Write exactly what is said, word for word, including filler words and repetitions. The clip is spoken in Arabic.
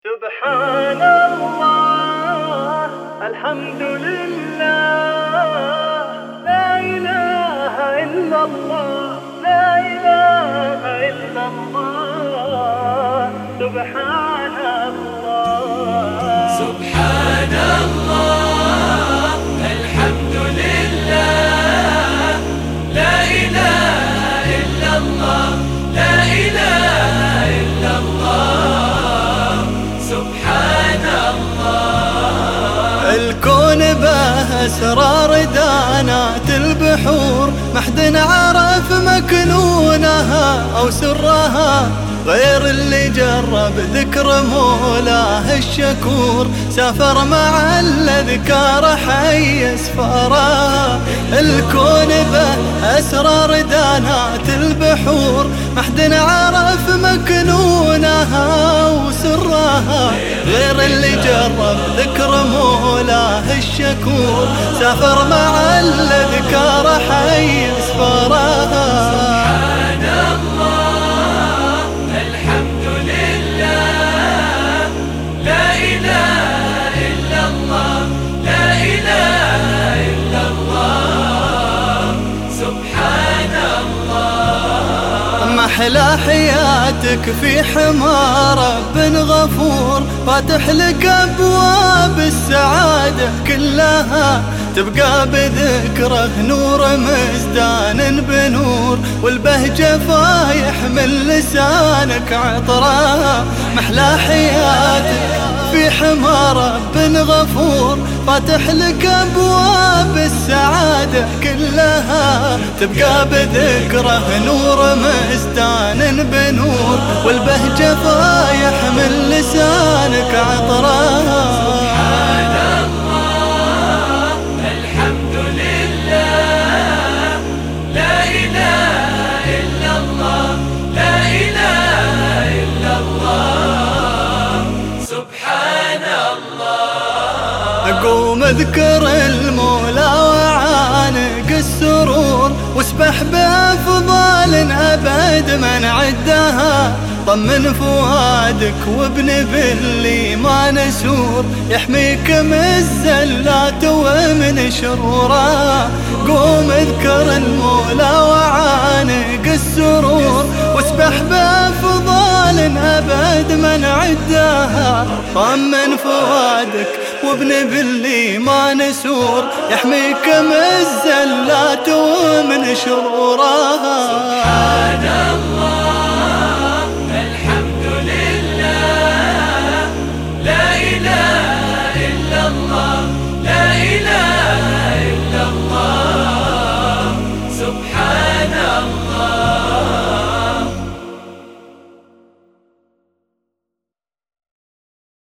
سبحان الله الحمد لله لا إله إلا الله لا إله إلا الله سبحان الله سبحان الله الحمد لله لا إله إلا الله لا إله إلا الله سبحان الله. الكون به أسرار دانات البحور ما حد عرف مكنونها أو سرها غير اللي جرب ذكر مولاه الشكور سافر مع الأذكار حي اسفارها. الكون به أسرار دانات البحور ما حد عرف مكنونها وسرها غير اللي جرب ذكر مولاه الشكور سافر مع الأذكار حي اسفارها. سبحان الله الحمد لله لا إله إلا الله لا إله إلا الله سبحان الله. محلى حياتك في حمى رب غفور فاتح لك أبواب السعادة كلها تبقى بذكره نور مزدان بنور والبهجة فايح من لسانك عطرها. محلى حياتك في حمى رب غفور فاتح لك أبواب السعادة كلها تبقى بذكره نور مزدان بنور والبهجة فايح من لسانك عطرها. سبحان الله الحمد لله لا إله إلا الله لا إله إلا الله سبحان الله. أقوم أذكر المولى وعانق السرور واسبح بأفضال أبد من عدها طمن فؤادك وابن بالإيمان سور يحميك من الزلات ومن شرورها. قوم اذكر المولى وعانق السرور واسبح بأفضال أبد من عدها طمن فؤادك وابن بالإيمان سور يحميك من الزلات ومن شرورها. سبحان الله الحمد لله لا إله إلا الله لا إله